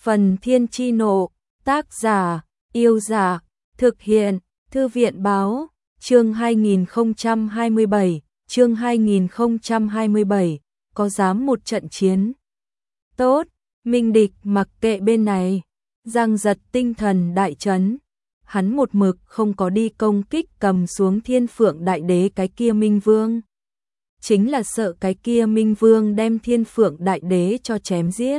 Phần Thiên Chi Nộ, tác giả, Yêu Giả, thực hiện, Thư viện Báo, chương 2027, có dám một trận chiến. Tốt, Minh Địch mặc kệ bên này, Giang Giật tinh thần đại chấn. Hắn một mực không có đi công kích cầm xuống Thiên Phượng Đại Đế cái kia Minh Vương. Chính là sợ cái kia Minh Vương đem Thiên Phượng Đại Đế cho chém giết.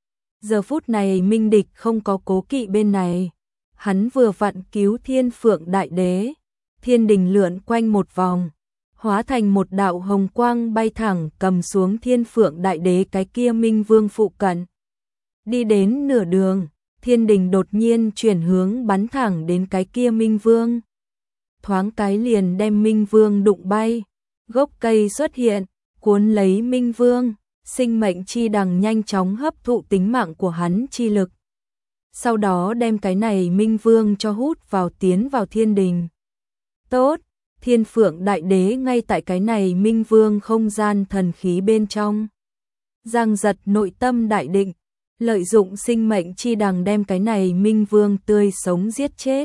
Giờ phút này Minh Địch không có cố kỵ bên này. Hắn vừa vặn cứu Thiên Phượng Đại Đế. Thiên đình lượn quanh một vòng, hóa thành một đạo hồng quang bay thẳng cầm xuống Thiên Phượng Đại Đế cái kia Minh Vương phụ cận. Đi đến nửa đường, thiên đình đột nhiên chuyển hướng bắn thẳng đến cái kia Minh Vương. Thoáng cái liền đem Minh Vương đụng bay, gốc cây xuất hiện, cuốn lấy Minh Vương, sinh mệnh chi đằng nhanh chóng hấp thụ tính mạng của hắn chi lực. Sau đó đem cái này Minh Vương cho hút vào tiến vào thiên đình. Tốt, Thiên Phượng Đại Đế ngay tại cái này Minh Vương không gian thần khí bên trong. Giang Giật nội tâm đại định, lợi dụng sinh mệnh chi đằng đem cái này Minh Vương tươi sống giết chết.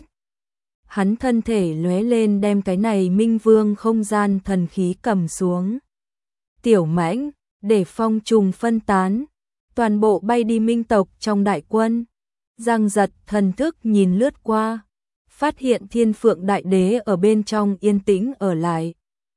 Hắn thân thể lóe lên đem cái này Minh Vương không gian thần khí cầm xuống. Tiểu Mãnh, để phong trùng phân tán, toàn bộ bay đi minh tộc trong đại quân. Giang Giật thần thức nhìn lướt qua, phát hiện Thiên Phượng Đại Đế ở bên trong yên tĩnh ở lại.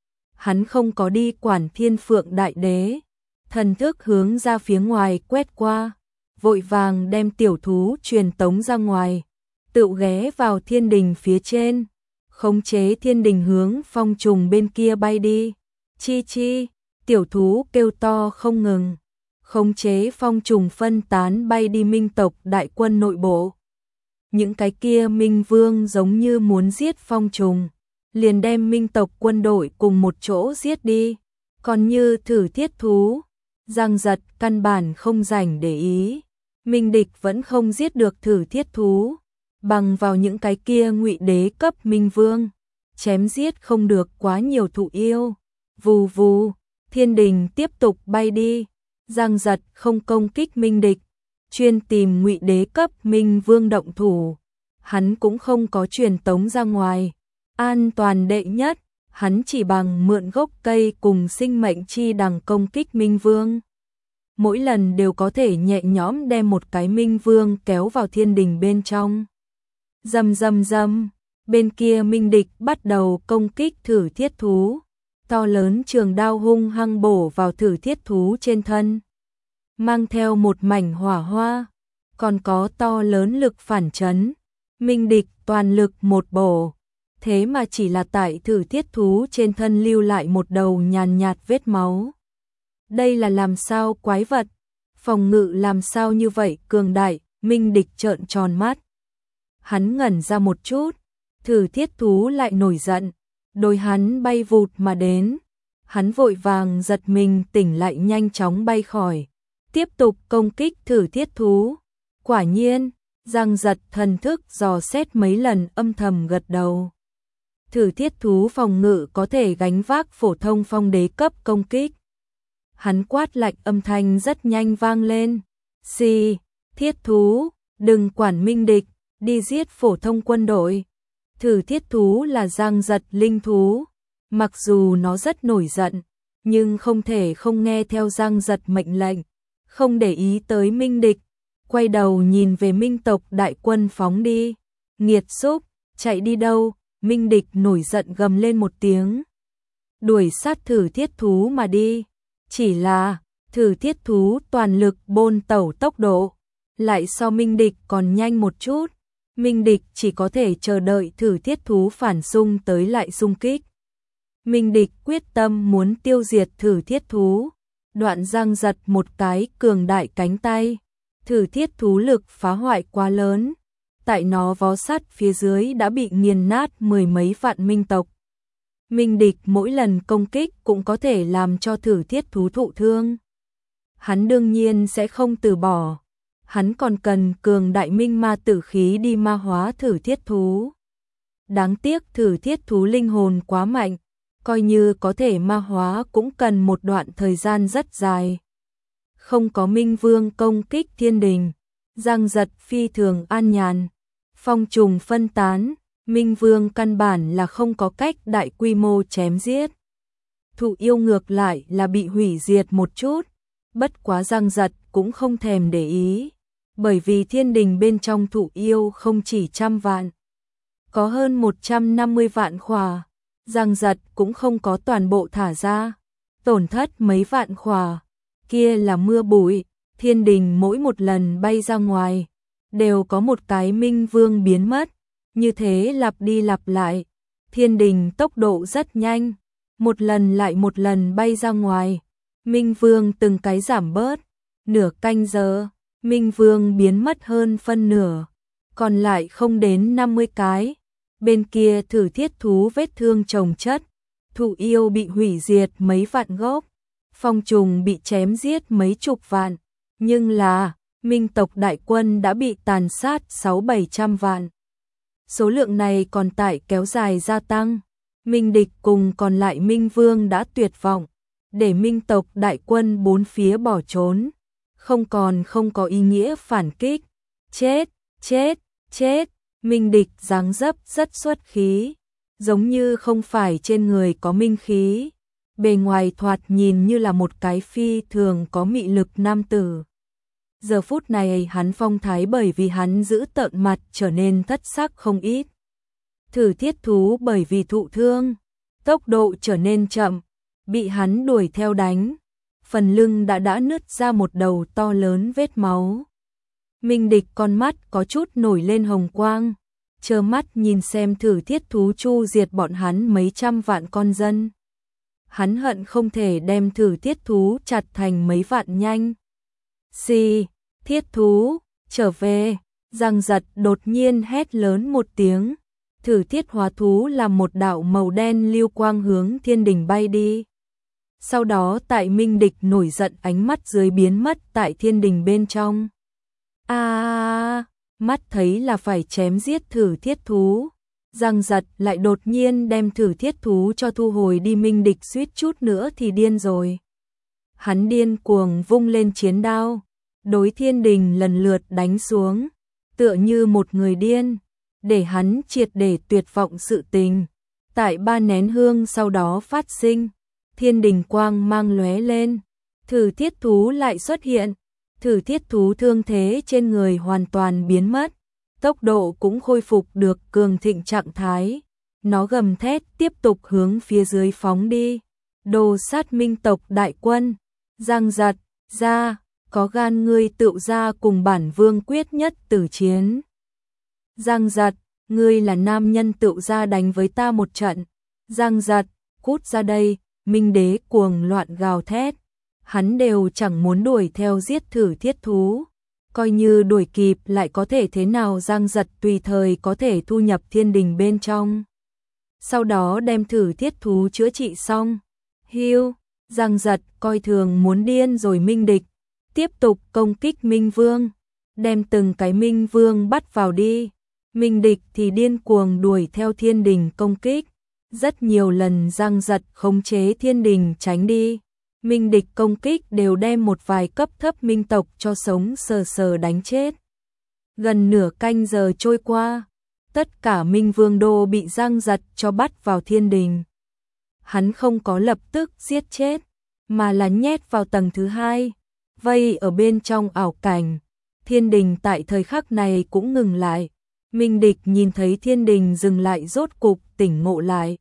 Hắn không có đi quản Thiên Phượng Đại Đế, thần thức hướng ra phía ngoài quét qua, vội vàng đem tiểu thú truyền tống ra ngoài, tự ghé vào thiên đình phía trên, khống chế thiên đình hướng phong trùng bên kia bay đi. Chi chi, tiểu thú kêu to không ngừng, khống chế phong trùng phân tán bay đi minh tộc đại quân nội bộ. Những cái kia Minh Vương giống như muốn giết phong trùng, liền đem minh tộc quân đội cùng một chỗ giết đi. Còn như thử thiết thú, Giang Giật căn bản không rảnh để ý. Minh Địch vẫn không giết được thử thiết thú, bằng vào những cái kia ngụy đế cấp Minh Vương, chém giết không được quá nhiều thụ yêu. Vù vù, thiên đình tiếp tục bay đi. Giang Giật không công kích Minh Địch, chuyên tìm ngụy đế cấp Minh Vương động thủ. Hắn cũng không có truyền tống ra ngoài, an toàn đệ nhất, hắn chỉ bằng mượn gốc cây cùng sinh mệnh chi đằng công kích Minh Vương. Mỗi lần đều có thể nhẹ nhõm đem một cái Minh Vương kéo vào thiên đình bên trong. Rầm rầm rầm, bên kia Minh Địch bắt đầu công kích thử thiết thú. To lớn trường đao hung hăng bổ vào thử thiết thú trên thân, mang theo một mảnh hỏa hoa, còn có to lớn lực phản chấn. Minh Địch toàn lực một bổ, thế mà chỉ là tại thử thiết thú trên thân lưu lại một đầu nhàn nhạt vết máu. Đây là làm sao quái vật? Phòng ngự làm sao như vậy cường đại? Minh Địch trợn tròn mắt. Hắn ngẩn ra một chút, thử thiết thú lại nổi giận, đôi hắn bay vụt mà đến. Hắn vội vàng giật mình tỉnh lại nhanh chóng bay khỏi, tiếp tục công kích thử thiết thú. Quả nhiên, Giang Giật thần thức dò xét mấy lần âm thầm gật đầu. Thử thiết thú phòng ngự có thể gánh vác phổ thông phong đế cấp công kích. Hắn quát lạnh âm thanh rất nhanh vang lên. Xì, thiết thú, đừng quản Minh Địch, đi giết phổ thông quân đội. Thử thiết thú là Giang Giật linh thú, mặc dù nó rất nổi giận, nhưng không thể không nghe theo Giang Giật mệnh lệnh, không để ý tới Minh Địch, quay đầu nhìn về minh tộc đại quân phóng đi. Nghiệt xúc, chạy đi đâu? Minh Địch nổi giận gầm lên một tiếng, đuổi sát thử thiết thú mà đi. Chỉ là thử thiết thú toàn lực bôn tẩu tốc độ lại so Minh Địch còn nhanh một chút. Minh Địch chỉ có thể chờ đợi thử thiết thú phản xung tới lại xung kích. Minh Địch quyết tâm muốn tiêu diệt thử thiết thú, đoạn Giang Giật một cái cường đại cánh tay. Thử thiết thú lực phá hoại quá lớn, tại nó vó sắt phía dưới đã bị nghiền nát mười mấy vạn minh tộc. Minh Địch mỗi lần công kích cũng có thể làm cho thử thiết thú thụ thương. Hắn đương nhiên sẽ không từ bỏ. Hắn còn cần cường đại minh ma tử khí đi ma hóa thử thiết thú. Đáng tiếc thử thiết thú linh hồn quá mạnh, coi như có thể ma hóa cũng cần một đoạn thời gian rất dài. Không có Minh Vương công kích thiên đình, Giang Giật phi thường an nhàn. Phong trùng phân tán, Minh Vương căn bản là không có cách đại quy mô chém giết. Thụ yêu ngược lại là bị hủy diệt một chút, bất quá Giang Giật cũng không thèm để ý, bởi vì thiên đình bên trong thụ yêu không chỉ 100 vạn, có hơn 150 vạn khỏa, Giang Giật cũng không có toàn bộ thả ra, tổn thất mấy vạn khỏa, kia là mưa bụi, thiên đình mỗi một lần bay ra ngoài, đều có một cái Minh Vương biến mất, như thế lặp đi lặp lại, thiên đình tốc độ rất nhanh, một lần lại một lần bay ra ngoài, Minh Vương từng cái giảm bớt, nửa canh giờ, Minh Vương biến mất hơn phân nửa, còn lại không đến 50 cái. Bên kia thử thiết thú vết thương chồng chất, thụ yêu bị hủy diệt mấy vạn gốc, phong trùng bị chém giết mấy chục vạn, nhưng là Minh tộc đại quân đã bị tàn sát 600-700 vạn. Số lượng này còn tại kéo dài gia tăng, Minh địch cùng còn lại Minh Vương đã tuyệt vọng, để Minh tộc đại quân bốn phía bỏ trốn, không có ý nghĩa phản kích, chết. Minh địch dáng dấp rất xuất khí, giống như không phải trên người có minh khí, bề ngoài thoạt nhìn như là một cái phi thường có mị lực nam tử. Giờ phút này hắn phong thái bởi vì hắn giữ tợn mặt trở nên thất sắc không ít. Thử thiết thú bởi vì thụ thương, tốc độ trở nên chậm, bị hắn đuổi theo đánh, phần lưng đã nứt ra một đầu to lớn vết máu. Minh địch con mắt có chút nổi lên hồng quang, trơ mắt nhìn xem thử thiết thú chu diệt bọn hắn mấy trăm vạn con dân. Hắn hận không thể đem thử thiết thú chặt thành mấy vạn nhanh. Thiết thú, trở về, Giang Giật đột nhiên hét lớn một tiếng, thử thiết hóa thú làm một đạo màu đen lưu quang hướng thiên đình bay đi. Sau đó tại Minh địch nổi giận ánh mắt dưới biến mất tại thiên đình bên trong. Mắt thấy là phải chém giết thử thiết thú, Giang Giật lại đột nhiên đem thử thiết thú cho thu hồi đi. Minh địch suýt chút nữa thì điên rồi. Hắn điên cuồng vung lên chiến đao, đối thiên đình lần lượt đánh xuống, tựa như một người điên, để hắn triệt để tuyệt vọng sự tình. Tại 3 nén hương sau đó phát sinh, thiên đình quang mang lóe lên, thử thiết thú lại xuất hiện. Thử thiết thú thương thế trên người hoàn toàn biến mất, tốc độ cũng khôi phục được cường thịnh trạng thái. Nó gầm thét tiếp tục hướng phía dưới phóng đi. Đồ sát Minh tộc đại quân, Giang Giật, ra, có gan ngươi tựu ra cùng bản vương quyết nhất tử chiến. Giang Giật, ngươi là nam nhân tựu ra đánh với ta một trận. Giang Giật, cút ra đây, Minh đế cuồng loạn gào thét. Hắn đều chẳng muốn đuổi theo giết thử thiết thú, coi như đuổi kịp lại có thể thế nào. Giang Giật tùy thời có thể thu nhập thiên đình bên trong, sau đó đem thử thiết thú chữa trị xong. Giang Giật coi thường muốn điên rồi Minh địch, tiếp tục công kích Minh Vương, đem từng cái Minh Vương bắt vào đi. Minh địch thì điên cuồng đuổi theo thiên đình công kích, rất nhiều lần Giang Giật khống chế thiên đình tránh đi. Minh địch công kích đều đem một vài cấp thấp minh tộc cho sống sờ sờ đánh chết. Gần nửa canh giờ trôi qua, tất cả Minh Vương đô bị Giang Giật cho bắt vào thiên đình. Hắn không có lập tức giết chết, mà là nhét vào tầng thứ 2, vây ở bên trong ảo cảnh. Thiên đình tại thời khắc này cũng ngừng lại. Minh địch nhìn thấy thiên đình dừng lại rốt cục tỉnh ngộ lại.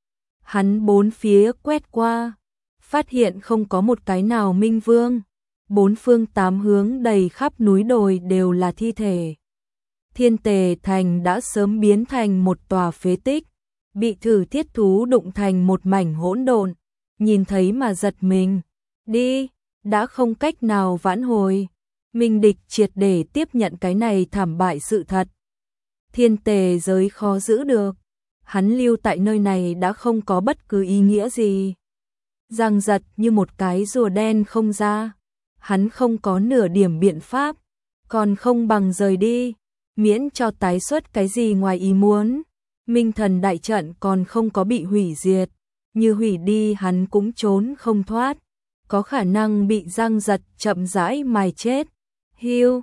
Hắn bốn phía quét qua, phát hiện không có một cái nào Minh Vương, 4 phương 8 hướng đầy khắp núi đồi đều là thi thể. Thiên Tề Thành đã sớm biến thành một tòa phế tích, bị thử thiết thú đụng thành một mảnh hỗn độn, nhìn thấy mà giật mình. Đi, đã không cách nào vãn hồi. Minh địch triệt để tiếp nhận cái này thảm bại sự thật. Thiên Tề giới khó giữ được, hắn lưu tại nơi này đã không có bất cứ ý nghĩa gì. Giang Giật như một cái rùa đen không ra, hắn không có nửa điểm biện pháp, còn không bằng rời đi, miễn cho tái xuất cái gì ngoài ý muốn. Minh thần đại trận còn không có bị hủy diệt, như hủy đi hắn cũng trốn không thoát, có khả năng bị Giang Giật chậm rãi mài chết.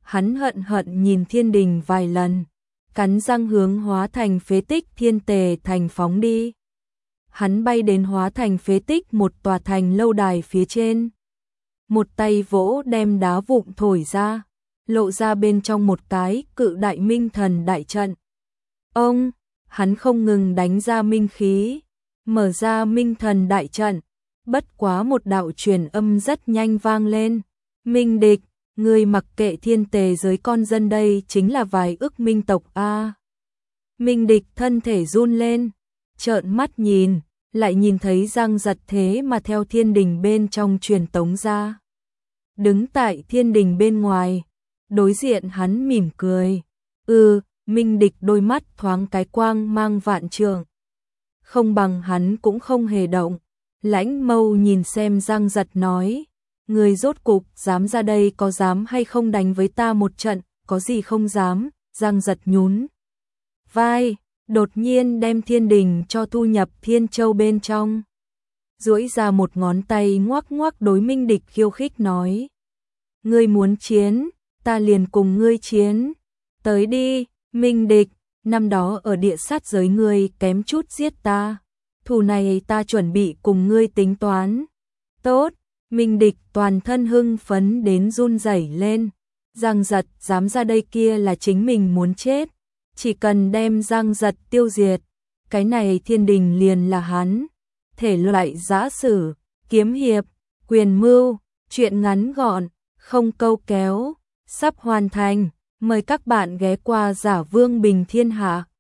Hắn hận hận nhìn thiên đình vài lần, cắn răng hướng Hóa Thành phế tích Thiên Tề thành phóng đi. Hắn bay đến Hóa Thành phế tích một tòa thành lâu đài phía trên. Một tay vỗ đem đá vụn thổi ra, lộ ra bên trong một cái cự đại minh thần đại trận. Ông, hắn không ngừng đánh ra minh khí, mở ra minh thần đại trận, bất quá một đạo truyền âm rất nhanh vang lên. Minh địch, ngươi mặc kệ thiên tề giới con dân đây chính là vài ức minh tộc a. Minh địch thân thể run lên, trợn mắt nhìn, lại nhìn thấy Giang Giật thế mà theo thiên đình bên trong truyền tống ra. Đứng tại thiên đình bên ngoài, đối diện hắn mỉm cười. Minh địch đôi mắt thoáng cái quang mang vạn trượng. Không bằng hắn cũng không hề động. Lãnh Mâu nhìn xem Giang Giật nói, người rốt cục dám ra đây, có dám hay không đánh với ta một trận, có gì không dám. Giang Giật nhún vai, đột nhiên đem thiên đình cho thu nhập Thiên Châu bên trong. Duỗi ra một ngón tay ngoắc ngoắc đối Minh địch khiêu khích nói, ngươi muốn chiến, ta liền cùng ngươi chiến. Tới đi, Minh địch, năm đó ở địa sát giới ngươi kém chút giết ta, thù này ta chuẩn bị cùng ngươi tính toán. Tốt, Minh địch toàn thân hưng phấn đến run rẩy lên. Giang Giật dám ra đây kia là chính mình muốn chết, chỉ cần đem Giang Giật tiêu diệt, cái này thiên đình liền là hắn. Thể loại giã sử, kiếm hiệp, quyền mưu, truyện ngắn gọn, không câu kéo, sắp hoàn thành. Mời các bạn ghé qua Giả Vương Bình Thiên Hạ.